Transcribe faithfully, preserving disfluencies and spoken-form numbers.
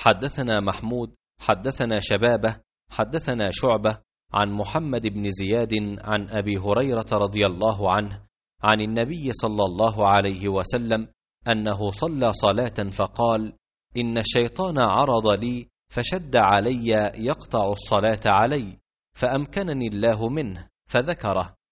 حدثنا محمود حدثنا شبابة حدثنا شعبة عن محمد بن زياد عن أبي هريرة رضي الله عنه عن النبي صلى الله عليه وسلم أنه صلى صلاة فقال: إن الشيطان عرض لي فشد علي يقطع الصلاة علي، فأمكنني الله منه، فذكره